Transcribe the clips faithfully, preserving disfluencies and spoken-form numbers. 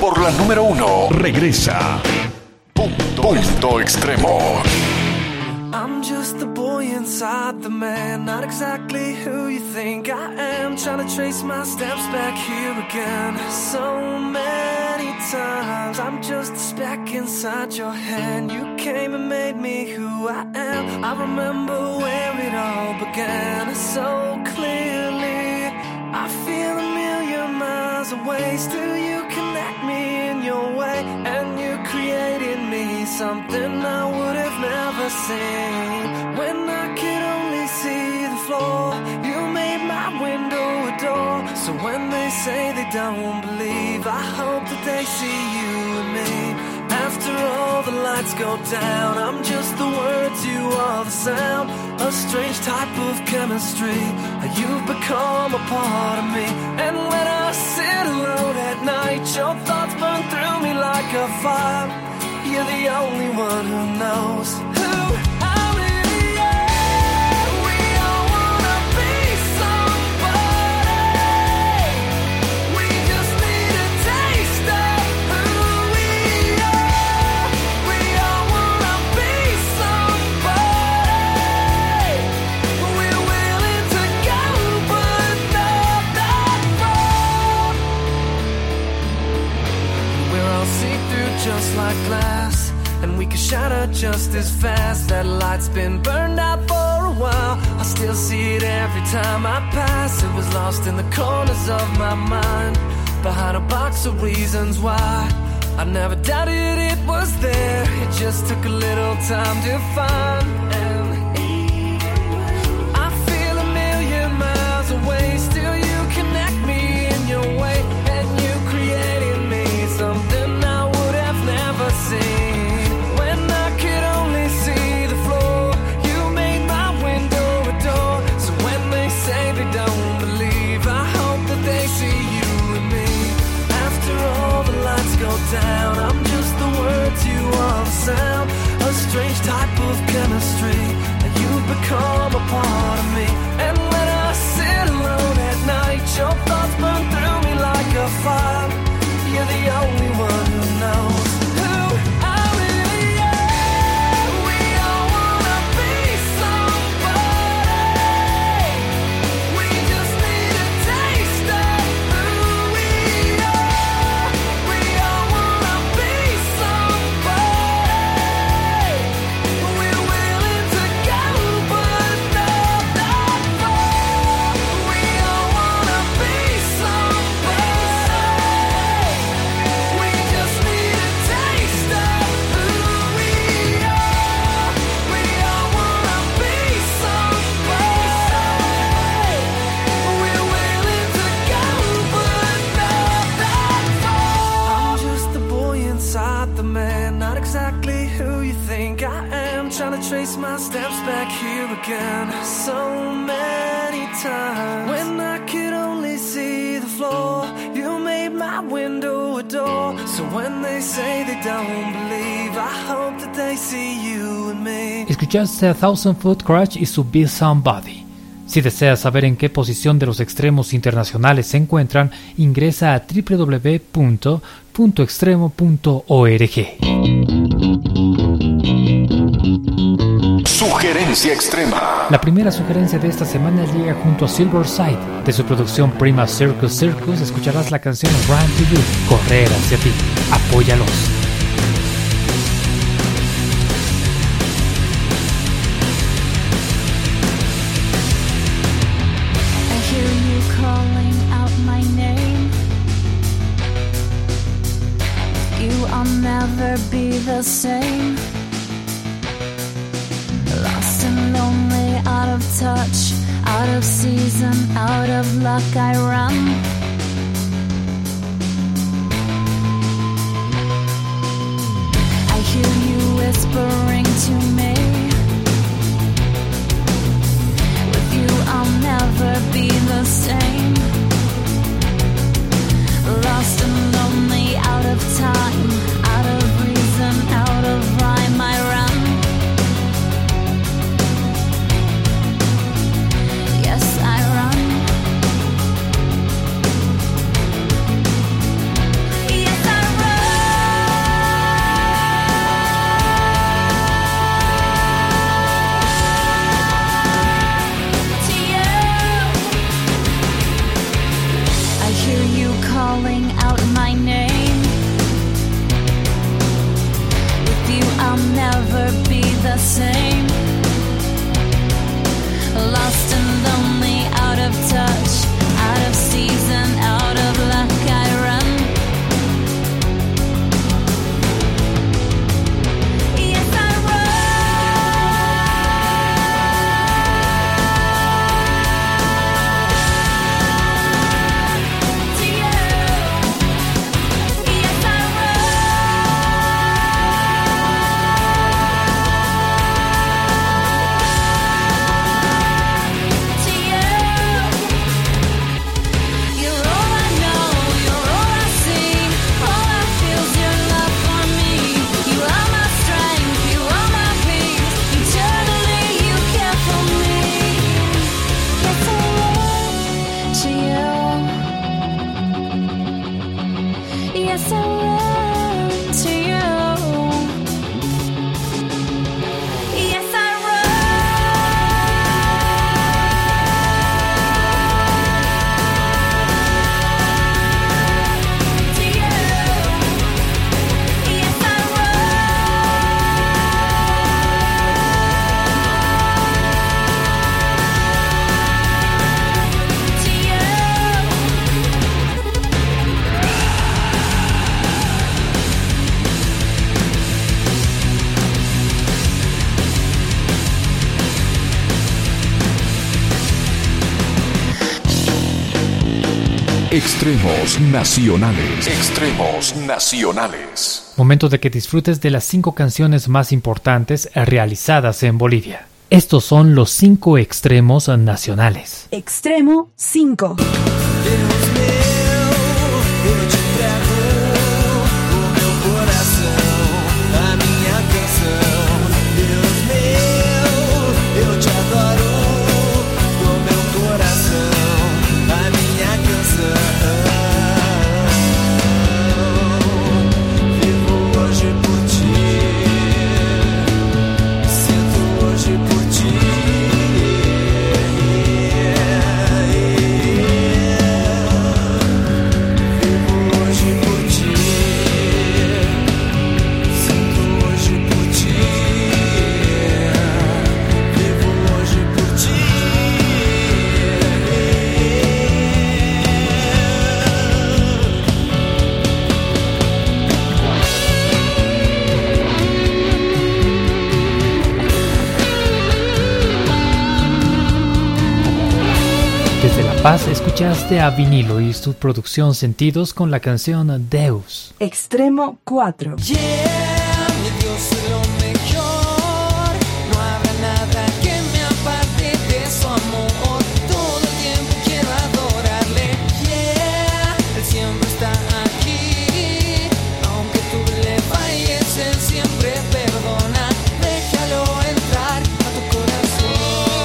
por la número uno. Regresa Punto, Punto Extremo. I'm just the boy inside the man, not exactly who you think I am. Trying to trace my steps back here again. So many times I'm just a speck inside your hand. You came and made me who I am. I remember where it all began so clearly. I feel a million miles away. Still you connect me in your way, and you created me something I would have never seen. When I could only see the floor, you made my window a door. So when they say they don't believe, I hope that they see you and me. After all the lights go down, I'm just the words, you are the sound. A strange type of chemistry, you've become a part of me. And when I sit alone at night, your thoughts burn through me like a fire. You're the only one who knows who I really am. We all wanna be somebody. We just need a taste of who we are. We all wanna be somebody. We're willing to go, but not that far. We're all see-through just like glass, and we can shatter just as fast. That light's been burned out for a while. I still see it every time I pass. It was lost in the corners of my mind, behind a box of reasons why. I never doubted it was there. It just took a little time to find. And I feel a million miles away. Still you connect me in your way, and you created me something I would have never seen. When I could only see the floor, you made my window a door. So when they say they don't believe, I hope that they see you and me. After all the lights go down, I'm just the words, you are the sound. A strange type of chemistry, and you've become a part of me. And when I sit alone at night, your thoughts burn through me like a fire. You're the only one who knows who I really am. We all wanna be somebody. We just need a taste of who we are. We all wanna be somebody. We're willing to go, but not that far. We all wanna be somebody. We just need a taste of who we are. We all wanna be somebody. We're willing to go, but not that far. I'm just the boy inside the man, not exactly who you think I am. Trying to trace my steps back here again so many times. When I could only see the floor, you made my window a door. So when they say they don't believe, I hope that they see you and me. Escuchaste a Thousand Foot Crush y su Be Somebody. Si deseas saber en qué posición de los extremos internacionales se encuentran, ingresa a doble u doble u doble u punto punto extremo punto org. Sugerencia extrema. La primera sugerencia de esta semana llega junto a Silverside. De su producción Prima Circus Circus escucharás la canción Run to You, correr hacia ti. Apóyalos. I hear you calling out my name. You, I'll never be the same. Lost and lonely, out of touch, out of season, out of luck, I run. I hear you whispering to me. With you, I'll never be the same. Lost and lonely, out of time, out of reason, out of rhyme, I run. Yes, I run. Yes, I run to you. Yes, I run to you. Yes, I Extremos nacionales. Extremos nacionales. Momento de que disfrutes de las cinco canciones más importantes realizadas en Bolivia. Estos son los cinco extremos nacionales. Extremo cinco. Paz, escuchaste a Vinilo y su producción Sentidos con la canción Deus. Extremo cuatro. Yeah, mi Dios es lo mejor. No habrá nada que me aparte de su amor. Todo el tiempo quiero adorarle. Yeah, Él siempre está aquí. Aunque tú le falles, Él siempre perdona. Déjalo entrar a tu corazón.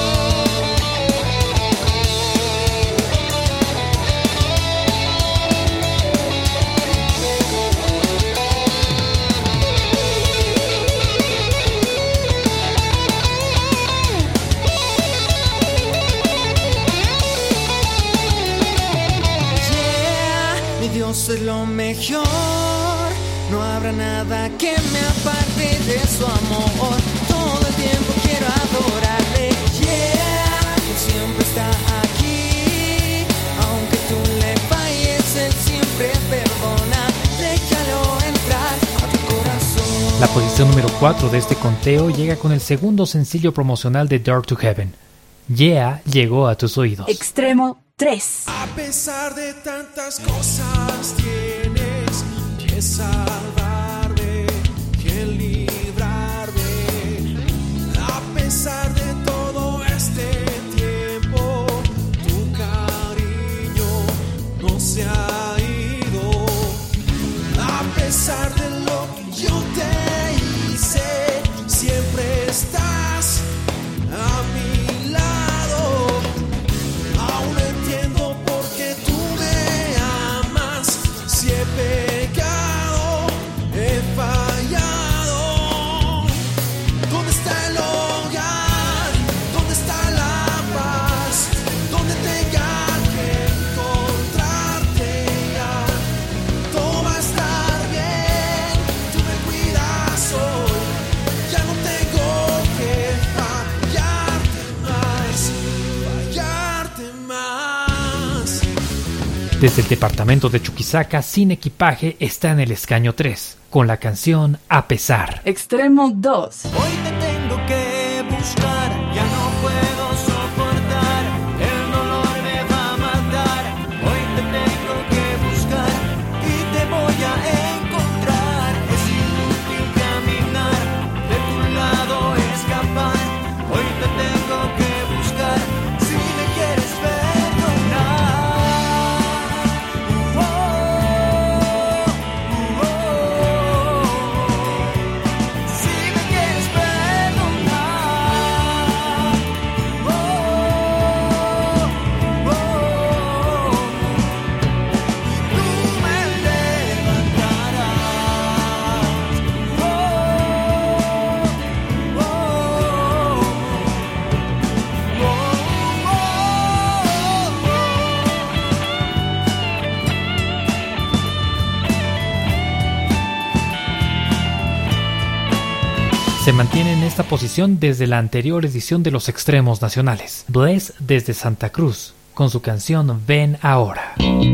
Dios es lo mejor, no habrá nada que me aparte de su amor. Todo el tiempo quiero adorarle, yeah, Él siempre está aquí. Aunque tú le falles, Él siempre perdona. Déjalo entrar a tu corazón. La posición número cuatro de este conteo llega con el segundo sencillo promocional de Dark to Heaven. Yeah llegó a tus oídos. Extremo tres. A pesar de tantas cosas tienes que salvarme, que librarme. A pesar de todo este tiempo, tu cariño no se ha ido. A pesar de lo que yo te hice, siempre estás a mi lado. Aún no entiendo por qué tú me amas. Si he pecado, he fallado. ¿Dónde está el hogar? ¿Dónde está la paz? ¿Dónde tenga que encontrarte ya? Todo va a estar bien, tú me cuidas hoy. Ya no tengo que fallarte más, fallarte más. Desde el departamento de Chuquisaca, Sin Equipaje está en el escaño tres, con la canción A Pesar. Extremo dos. Hoy te tengo que buscar, ya no puedo soportar, el dolor me va a matar. Hoy te tengo que buscar y te voy a encontrar. Es inútil caminar, de tu lado escapar. Hoy te tengo que buscar, si me quieres perdonar. Oh, oh, oh. Si me quieres perdonar. Se mantiene en esta posición desde la anterior edición de los extremos nacionales. Bless desde Santa Cruz, con su canción Ven Ahora.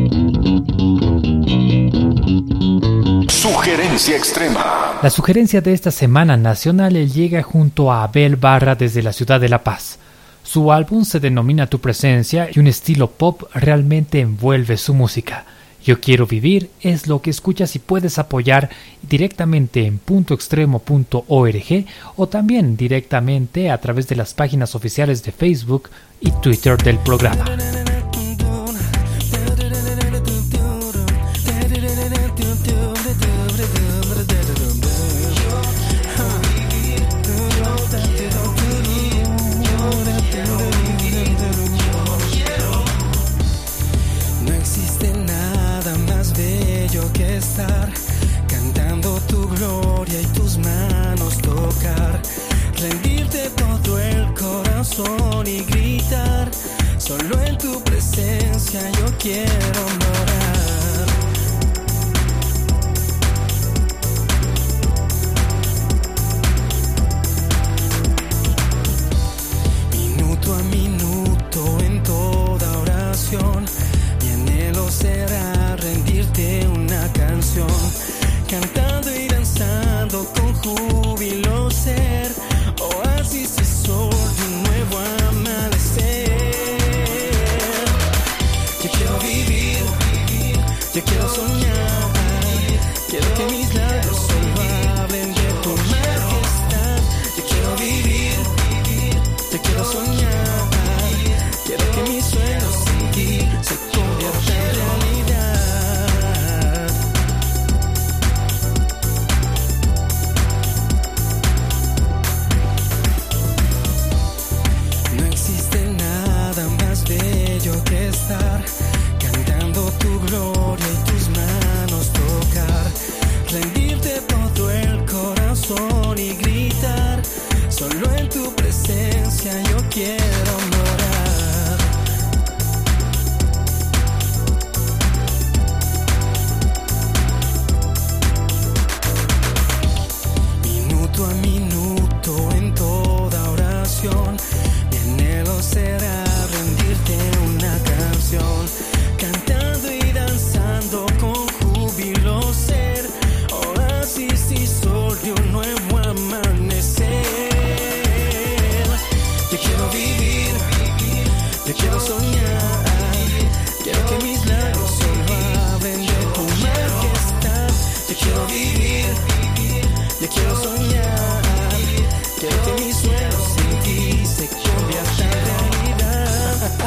Sugerencia extrema. La sugerencia de esta semana nacional llega junto a Abel Barra desde la ciudad de La Paz. Su álbum se denomina Tu Presencia y un estilo pop realmente envuelve su música. Yo Quiero Vivir es lo que escuchas y puedes apoyar directamente en punto extremo punto org o también directamente a través de las páginas oficiales de Facebook y Twitter del programa. Cantando tu gloria y tus manos tocar, rendirte todo el corazón y gritar, solo en tu presencia yo quiero morar. Minuto a minuto en toda oración, mi anhelo será rendirte una canción, cantando y danzando con júbilo ser, oasis y sol de un nuevo amanecer. Yo quiero vivir, yo quiero soñar, quiero que mis labios solo hablen de tu majestad. Yo quiero vivir, yo quiero soñar, quiero que mis sueños sin ti se conviertan en realidad. Que estar cantando tu gloria y tus manos tocar, rendirte todo el corazón y gritar, solo en tu presencia yo quiero morar. Minuto a minuto en toda oración, mi anhelo será rendirte una canción, cantando y danzando con júbilo ser, oasis y sol de un nuevo amanecer. Yo quiero vivir, yo quiero soñar, quiero que mis labios solo hablen de tu majestad. Yo quiero vivir, yo quiero soñar, quiero que mis sueños sin ti se conviertan en realidad.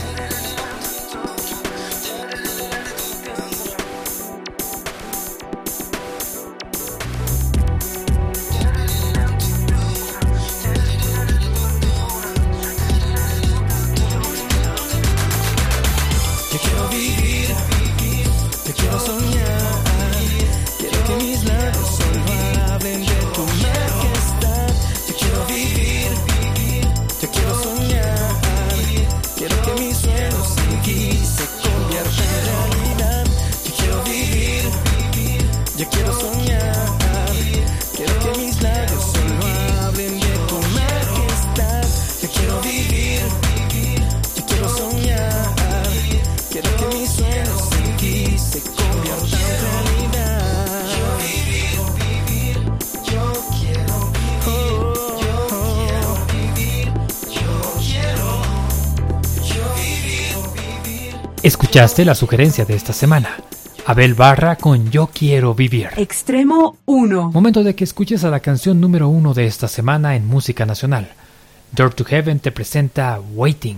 Yo quiero vivir, yo quiero soñar, quiero que mis labios solo hablen de tu majestad. Yo quiero vivir, yo quiero soñar, quiero que mis sueños sin ti se conviertan en realidad. Yo quiero vivir, yo quiero soñar, quiero que mis labios solo hablen de tu majestad. Yo quiero vivir, yo quiero soñar, quiero que mis sueños sin ti se conviertan en realidad. Yo quiero vivir, yo quiero vivir, yo quiero vivir, yo quiero, yo vivir. Escuchaste la sugerencia de esta semana. Abel Barra con Yo Quiero Vivir. Extremo uno. Momento de que escuches a la canción número uno de esta semana en música nacional. Door to Heaven te presenta Waiting.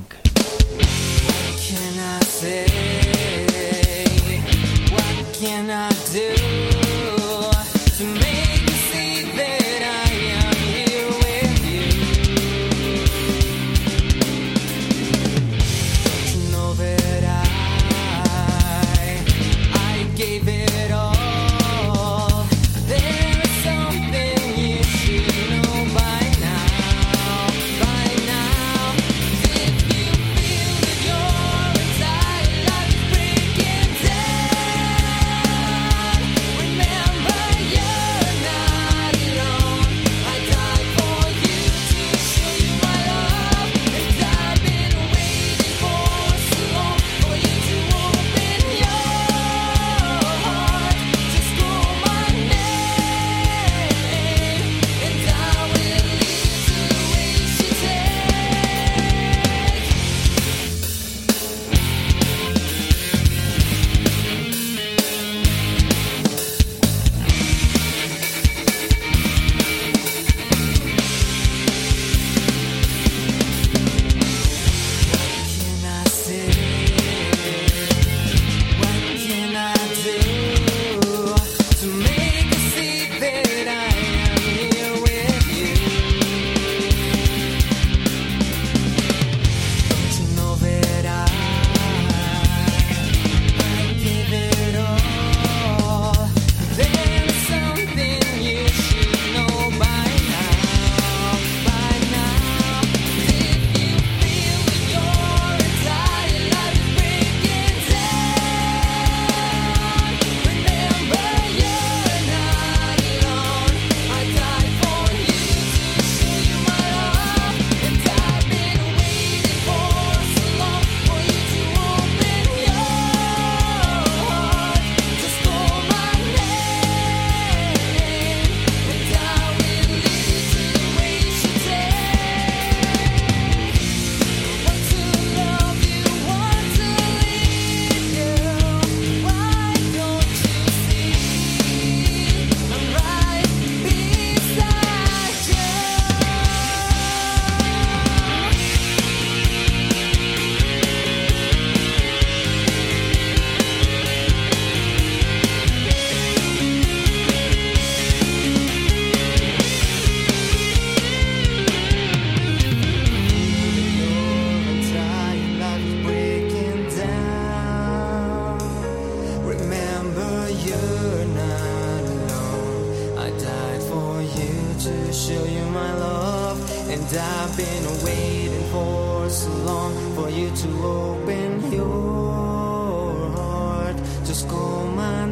to show you my love, and I've been waiting for so long for you to open your heart. Just call my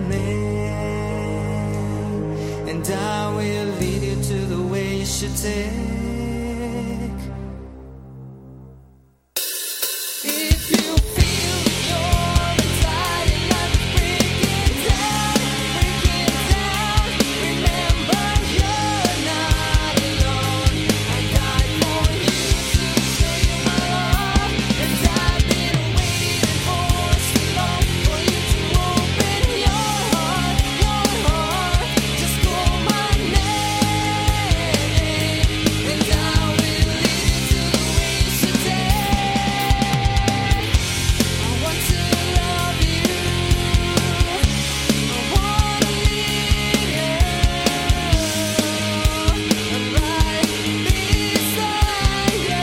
name, and I will lead you to the way you should take. If you feel you're inside and I'm breaking down, breaking down, remember you're not alone. I died for you to show you my love, and I've been waiting for so long for you to open your heart, your heart. Just call my name, and I will lead you to the way you should take. I want to love you, I wanna lead you right beside you.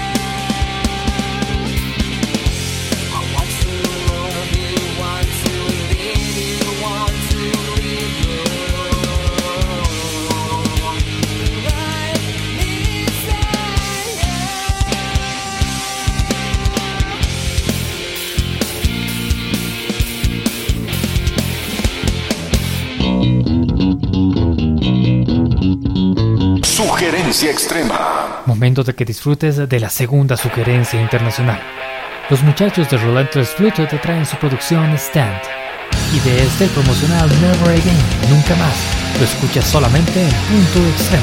I want to love you, want to lead you, want to lead you right Sugerencia extrema. Momento de que disfrutes de la segunda sugerencia internacional. Los muchachos de Relentless Flute te traen su producción Stand. Y de este el promocional Never Again, Nunca Más, lo escuchas solamente en Punto Extremo.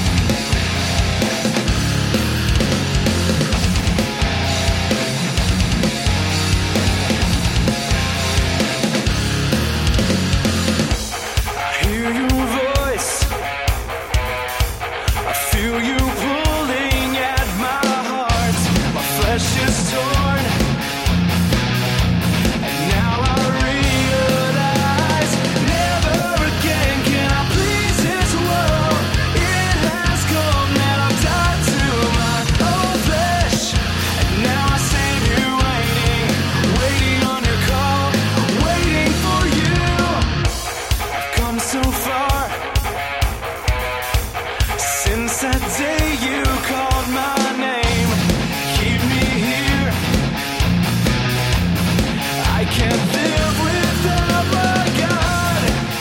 I hear your voice, I feel you pulling at my heart. My flesh is torn, and now I realize never again can I please this world. It has come that I've died to my own flesh, and now I stand here waiting, waiting on your call, waiting for you. I've come so far since that day you called my name. Keep me here, I can't live without my God.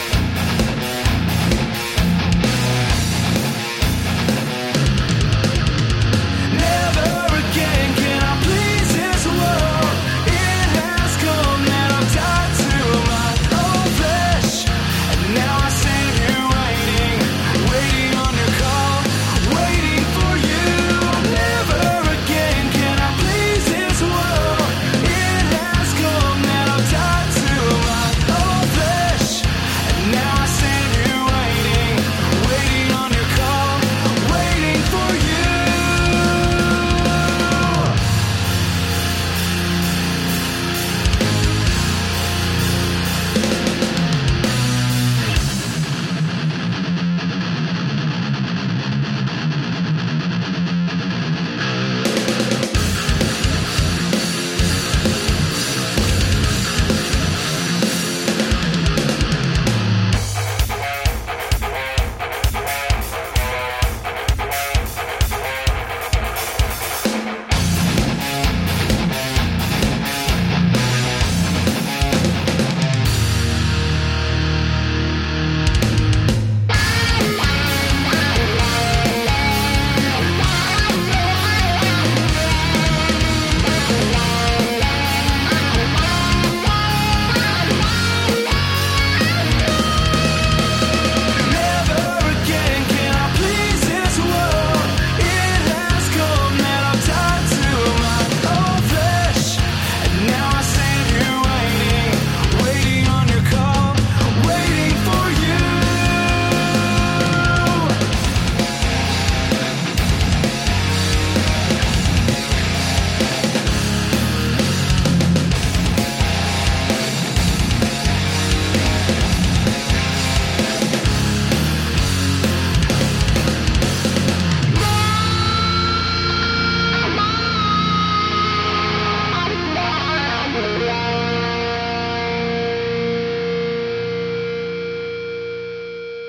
Never again can I please this world. It has come that I've died to my own flesh, and now I stand here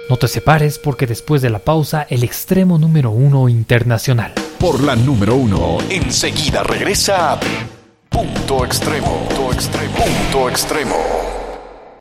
No te separes porque después de la pausa, el extremo número uno internacional. Por la número uno, enseguida regresa Punto Extremo. Punto Extremo. Punto Extremo.